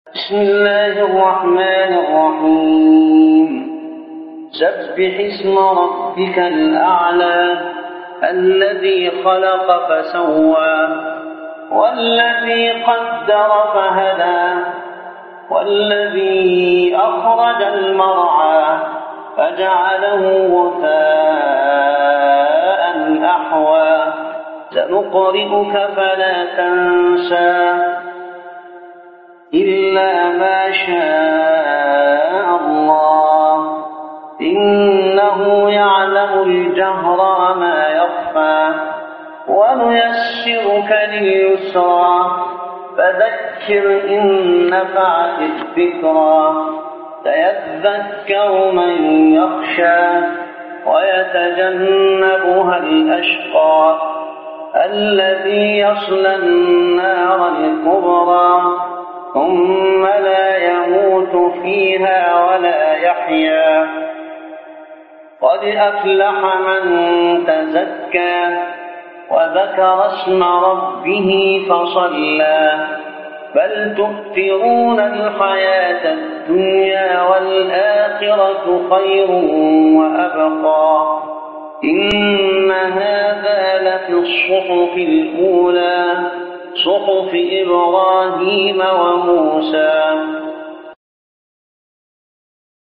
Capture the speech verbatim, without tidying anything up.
بسم الله الرحمن الرحيم سبح اسم ربك الأعلى الذي خلق فسوى والذي قدر فهدى والذي أخرج المرعى فجعله غثاء أحوى سنقرئك فلا تنسى إلا ما شاء الله إنه يعلم الجهر وما يخفى ونيسرك لليسرى فذكر إن نفعت الذكرى سيذكر من يخشى ويتجنبها الأشقى الذي يصلى النار الكبرى ثم لا يموت فيها ولا يحيا قد أفلح من تزكى وذكر اسم ربه فصلى بل تؤثرون الحياة الدنيا والآخرة خير وأبقى إن هذا لفي الصحف الأولى صحف إبراهيم وموسى